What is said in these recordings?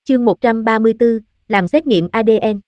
Chương 134, làm xét nghiệm ADN.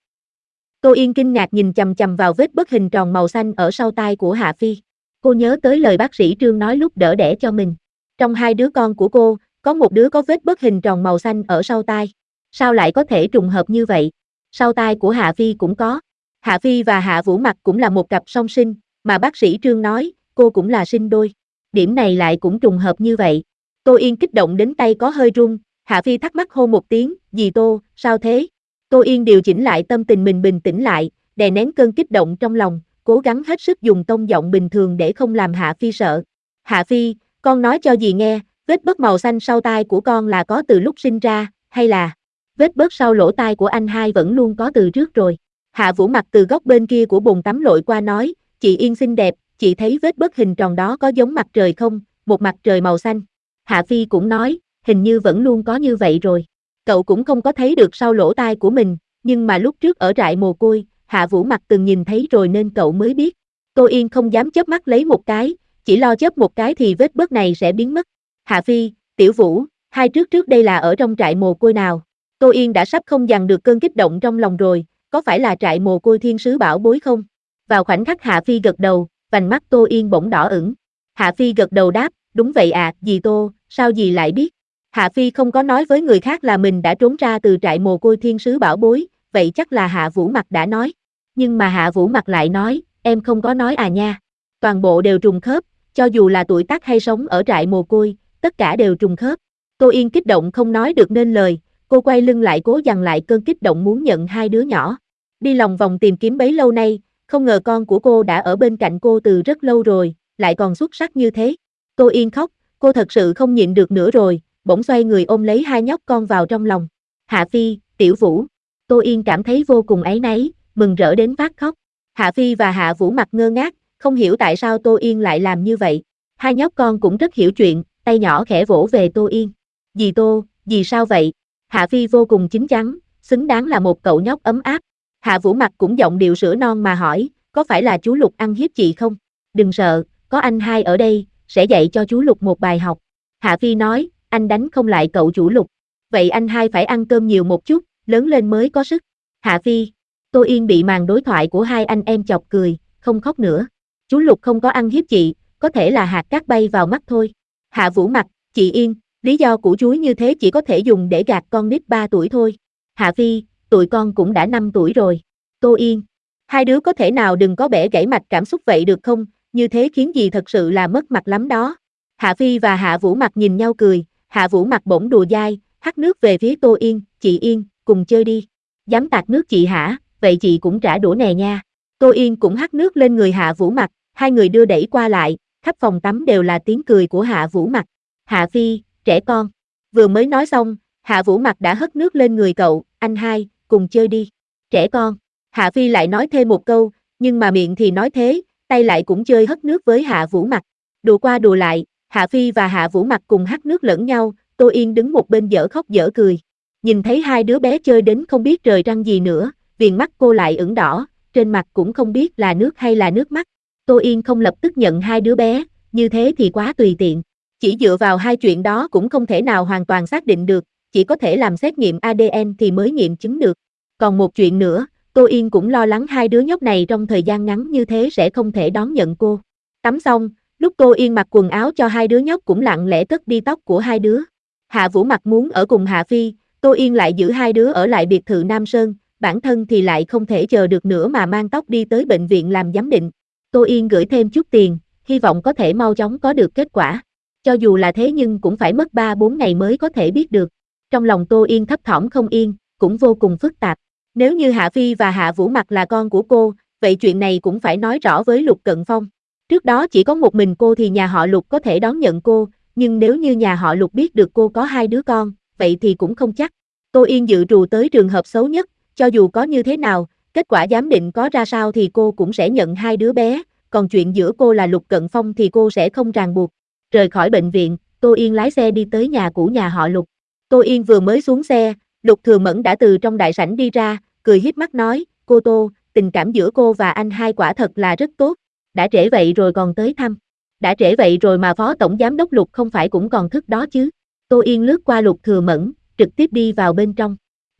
Tô Yên kinh ngạc nhìn chằm chằm vào vết bớt hình tròn màu xanh ở sau tai của Hạ Phi. Cô nhớ tới lời bác sĩ Trương nói lúc đỡ đẻ cho mình. Trong hai đứa con của cô, có một đứa có vết bớt hình tròn màu xanh ở sau tai. Sao lại có thể trùng hợp như vậy? Sau tai của Hạ Phi cũng có. Hạ Phi và Hạ Vũ Mặc cũng là một cặp song sinh, mà bác sĩ Trương nói, cô cũng là sinh đôi. Điểm này lại cũng trùng hợp như vậy. Tô Yên kích động đến tay có hơi run. Hạ Phi thắc mắc hô một tiếng, dì Tô, sao thế? Tô Yên điều chỉnh lại tâm tình mình bình tĩnh lại, đè nén cơn kích động trong lòng, cố gắng hết sức dùng tông giọng bình thường để không làm Hạ Phi sợ. Hạ Phi, con nói cho dì nghe, vết bớt màu xanh sau tai của con là có từ lúc sinh ra, hay là vết bớt sau lỗ tai của anh hai vẫn luôn có từ trước rồi. Hạ Vũ Mặc từ góc bên kia của bồn tắm lội qua nói, chị Yên xinh đẹp, chị thấy vết bớt hình tròn đó có giống mặt trời không, một mặt trời màu xanh. Hạ Phi cũng nói, hình như vẫn luôn có như vậy rồi. Cậu cũng không có thấy được sau lỗ tai của mình, nhưng mà lúc trước ở trại mồ côi, Hạ Vũ Mặc từng nhìn thấy rồi nên cậu mới biết. Tô Yên không dám chớp mắt lấy một cái, chỉ lo chớp một cái thì vết bớt này sẽ biến mất. Hạ Phi, Tiểu Vũ, hai trước đây là ở trong trại mồ côi nào? Tô Yên đã sắp không dằn được cơn kích động trong lòng rồi, có phải là trại mồ côi Thiên Sứ Bảo Bối không? Vào khoảnh khắc Hạ Phi gật đầu, vành mắt Tô Yên bỗng đỏ ửng. Hạ Phi gật đầu đáp, đúng vậy à, dì Tô, sao dì lại biết? Hạ Phi không có nói với người khác là mình đã trốn ra từ trại mồ côi Thiên Sứ Bảo Bối, vậy chắc là Hạ Vũ Mặc đã nói. Nhưng mà Hạ Vũ Mặc lại nói, em không có nói à nha. Toàn bộ đều trùng khớp, cho dù là tuổi tác hay sống ở trại mồ côi, tất cả đều trùng khớp. Tô Yên kích động không nói được nên lời, cô quay lưng lại cố dằn lại cơn kích động muốn nhận hai đứa nhỏ. Đi lòng vòng tìm kiếm bấy lâu nay, không ngờ con của cô đã ở bên cạnh cô từ rất lâu rồi, lại còn xuất sắc như thế. Tô Yên khóc, cô thật sự không nhịn được nữa rồi, bỗng xoay người ôm lấy hai nhóc con vào trong lòng. Hạ Phi, Tiểu Vũ. Tô Yên cảm thấy vô cùng áy náy, mừng rỡ đến phát khóc. Hạ Phi và Hạ Vũ Mặc ngơ ngác, không hiểu tại sao Tô Yên lại làm như vậy. Hai nhóc con cũng rất hiểu chuyện, tay nhỏ khẽ vỗ về Tô Yên. Dì Tô, dì sao vậy? Hạ Phi vô cùng chín chắn, xứng đáng là một cậu nhóc ấm áp. Hạ Vũ Mặc cũng giọng điệu sữa non mà hỏi, có phải là chú Lục ăn hiếp chị không? Đừng sợ, có anh hai ở đây, sẽ dạy cho chú Lục một bài học. Hạ Phi nói, anh đánh không lại cậu chủ Lục. Vậy anh hai phải ăn cơm nhiều một chút, lớn lên mới có sức. Hạ Phi, Tô Yên bị màn đối thoại của hai anh em chọc cười, không khóc nữa. Chú Lục không có ăn hiếp chị, có thể là hạt cát bay vào mắt thôi. Hạ Vũ Mặc, chị Yên, lý do của chú như thế chỉ có thể dùng để gạt con nít 3 tuổi thôi. Hạ Phi, tụi con cũng đã 5 tuổi rồi. Tô Yên, hai đứa có thể nào đừng có bẻ gãy mạch cảm xúc vậy được không, như thế khiến dì thật sự là mất mặt lắm đó. Hạ Phi và Hạ Vũ Mặc nhìn nhau cười, Hạ Vũ Mặc bỗng đùa dai, hắt nước về phía Tô Yên, chị Yên, cùng chơi đi. Dám tạt nước chị hả, vậy chị cũng trả đũa nè nha. Tô Yên cũng hắt nước lên người Hạ Vũ Mặc, hai người đưa đẩy qua lại, khắp phòng tắm đều là tiếng cười của Hạ Vũ Mặc. Hạ Phi, trẻ con. Vừa mới nói xong, Hạ Vũ Mặc đã hất nước lên người cậu, anh hai, cùng chơi đi. Trẻ con. Hạ Phi lại nói thêm một câu, nhưng mà miệng thì nói thế, tay lại cũng chơi hất nước với Hạ Vũ Mặc. Đùa qua đùa lại, Hạ Phi và Hạ Vũ Mặc cùng hắt nước lẫn nhau, Tô Yên đứng một bên dở khóc dở cười. Nhìn thấy hai đứa bé chơi đến không biết trời trăng gì nữa, viền mắt cô lại ửng đỏ, trên mặt cũng không biết là nước hay là nước mắt. Tô Yên không lập tức nhận hai đứa bé, như thế thì quá tùy tiện. Chỉ dựa vào hai chuyện đó cũng không thể nào hoàn toàn xác định được, chỉ có thể làm xét nghiệm ADN thì mới nghiệm chứng được. Còn một chuyện nữa, Tô Yên cũng lo lắng hai đứa nhóc này trong thời gian ngắn như thế sẽ không thể đón nhận cô. Tắm xong, lúc Tô Yên mặc quần áo cho hai đứa nhóc cũng lặng lẽ cất đi tóc của hai đứa. Hạ Vũ Mặc muốn ở cùng Hạ Phi, Tô Yên lại giữ hai đứa ở lại biệt thự Nam Sơn, bản thân thì lại không thể chờ được nữa mà mang tóc đi tới bệnh viện làm giám định. Tô Yên gửi thêm chút tiền, hy vọng có thể mau chóng có được kết quả. Cho dù là thế nhưng cũng phải mất 3-4 ngày mới có thể biết được. Trong lòng Tô Yên thấp thỏm không yên, cũng vô cùng phức tạp. Nếu như Hạ Phi và Hạ Vũ Mặc là con của cô, vậy chuyện này cũng phải nói rõ với Lục Cận Phong. Trước đó chỉ có một mình cô thì nhà họ Lục có thể đón nhận cô, nhưng nếu như nhà họ Lục biết được cô có hai đứa con, vậy thì cũng không chắc. Tô Yên dự trù tới trường hợp xấu nhất, cho dù có như thế nào, kết quả giám định có ra sao thì cô cũng sẽ nhận hai đứa bé, còn chuyện giữa cô là Lục Cận Phong thì cô sẽ không ràng buộc. Rời khỏi bệnh viện, Tô Yên lái xe đi tới nhà cũ nhà họ Lục. Tô Yên vừa mới xuống xe, Lục Thừa Mẫn đã từ trong đại sảnh đi ra, cười híp mắt nói, cô Tô, tình cảm giữa cô và anh hai quả thật là rất tốt. Đã trễ vậy rồi còn tới thăm. Đã trễ vậy rồi mà Phó Tổng Giám đốc Lục không phải cũng còn thức đó chứ. Tô Yên lướt qua Lục Thừa Mẫn, trực tiếp đi vào bên trong.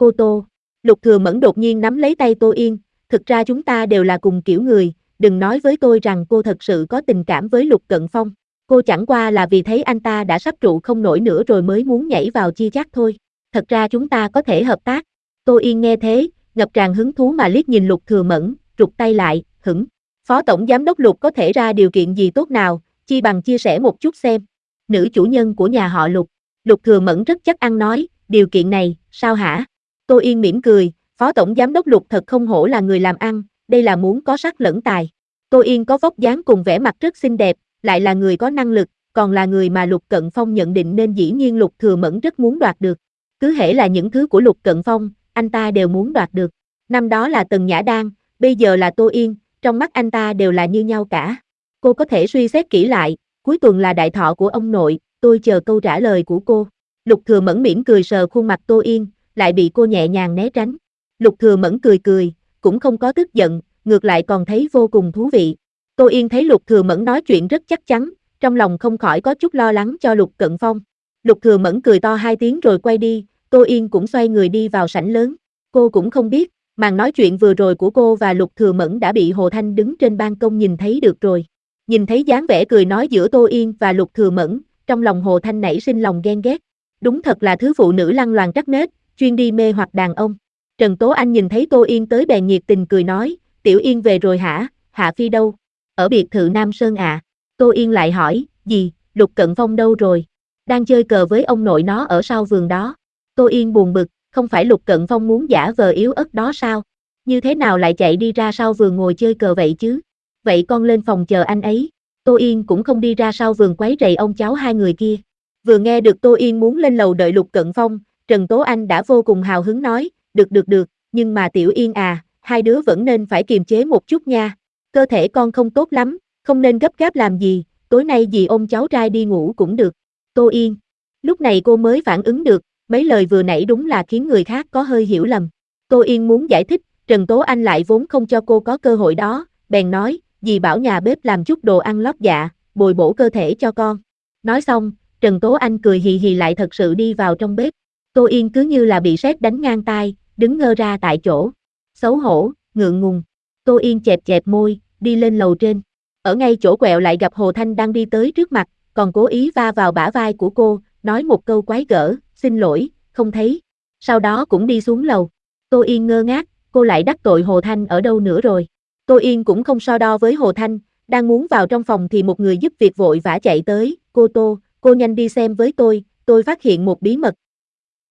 Cô Tô. Lục Thừa Mẫn đột nhiên nắm lấy tay Tô Yên, thực ra chúng ta đều là cùng kiểu người, đừng nói với tôi rằng cô thật sự có tình cảm với Lục Cận Phong. Cô chẳng qua là vì thấy anh ta đã sắp trụ không nổi nữa rồi mới muốn nhảy vào chia chác thôi. Thật ra chúng ta có thể hợp tác. Tô Yên nghe thế, ngập tràn hứng thú mà liếc nhìn Lục Thừa Mẫn, rụt tay lại, hửng. Phó tổng giám đốc Lục có thể ra điều kiện gì tốt nào, chi bằng chia sẻ một chút xem. Nữ chủ nhân của nhà họ Lục. Lục Thừa Mẫn rất chắc ăn nói, điều kiện này, sao hả? Tô Yên mỉm cười, Phó tổng giám đốc Lục thật không hổ là người làm ăn, đây là muốn có sắc lẫn tài. Tô Yên có vóc dáng cùng vẻ mặt rất xinh đẹp, lại là người có năng lực, còn là người mà Lục Cận Phong nhận định nên dĩ nhiên Lục Thừa Mẫn rất muốn đoạt được. Cứ hễ là những thứ của Lục Cận Phong, anh ta đều muốn đoạt được. Năm đó là Tần Nhã Đan, bây giờ là Tô Yên, trong mắt anh ta đều là như nhau cả. Cô có thể suy xét kỹ lại, cuối tuần là đại thọ của ông nội, tôi chờ câu trả lời của cô. Lục Thừa Mẫn mỉm cười sờ khuôn mặt Tô Yên, lại bị cô nhẹ nhàng né tránh. Lục Thừa Mẫn cười cười, cũng không có tức giận, ngược lại còn thấy vô cùng thú vị. Tô Yên thấy Lục Thừa Mẫn nói chuyện rất chắc chắn, trong lòng không khỏi có chút lo lắng cho Lục Cận Phong. Lục Thừa Mẫn cười to 2 tiếng rồi quay đi, Tô Yên cũng xoay người đi vào sảnh lớn. Cô cũng không biết, màn nói chuyện vừa rồi của cô và Lục Thừa Mẫn đã bị Hồ Thanh đứng trên ban công nhìn thấy được rồi. Nhìn thấy dáng vẻ cười nói giữa Tô Yên và Lục Thừa Mẫn, trong lòng Hồ Thanh nảy sinh lòng ghen ghét. Đúng thật là thứ phụ nữ lăng loàn trắc nết, chuyên đi mê hoặc đàn ông. Trần Tố Anh nhìn thấy Tô Yên tới bèn nhiệt tình cười nói, Tiểu Yên về rồi hả, Hạ Phi đâu? Ở biệt thự Nam Sơn à? Tô Yên lại hỏi, gì, Lục Cận Phong đâu rồi? Đang chơi cờ với ông nội nó ở sau vườn đó. Tô Yên buồn bực, không phải Lục Cận Phong muốn giả vờ yếu ớt đó sao? Như thế nào lại chạy đi ra sau vườn ngồi chơi cờ vậy chứ? Vậy con lên phòng chờ anh ấy. Tô Yên cũng không đi ra sau vườn quấy rầy ông cháu hai người kia. Vừa nghe được Tô Yên muốn lên lầu đợi Lục Cận Phong, Trần Tố Anh đã vô cùng hào hứng nói, được, nhưng mà Tiểu Yên à, hai đứa vẫn nên phải kiềm chế một chút nha. Cơ thể con không tốt lắm, không nên gấp gáp làm gì, tối nay dì ôm cháu trai đi ngủ cũng được. Tô Yên. Lúc này cô mới phản ứng được, mấy lời vừa nãy đúng là khiến người khác có hơi hiểu lầm. Tô Yên muốn giải thích, Trần Tố Anh lại vốn không cho cô có cơ hội đó, bèn nói, dì bảo nhà bếp làm chút đồ ăn lót dạ, bồi bổ cơ thể cho con. Nói xong, Trần Tố Anh cười hì hì lại thật sự đi vào trong bếp. Tô Yên cứ như là bị sét đánh ngang tai, đứng ngơ ra tại chỗ. Xấu hổ, ngượng ngùng. Tô Yên chẹp chẹp môi, đi lên lầu trên. Ở ngay chỗ quẹo lại gặp Hồ Thanh đang đi tới trước mặt, còn cố ý va vào bả vai của cô, nói một câu quái gở, xin lỗi, không thấy. Sau đó cũng đi xuống lầu. Tô Yên ngơ ngác, cô lại đắc tội Hồ Thanh ở đâu nữa rồi. Tô Yên cũng không so đo với Hồ Thanh, đang muốn vào trong phòng thì một người giúp việc vội vã chạy tới, cô Tô, cô nhanh đi xem với tôi phát hiện một bí mật,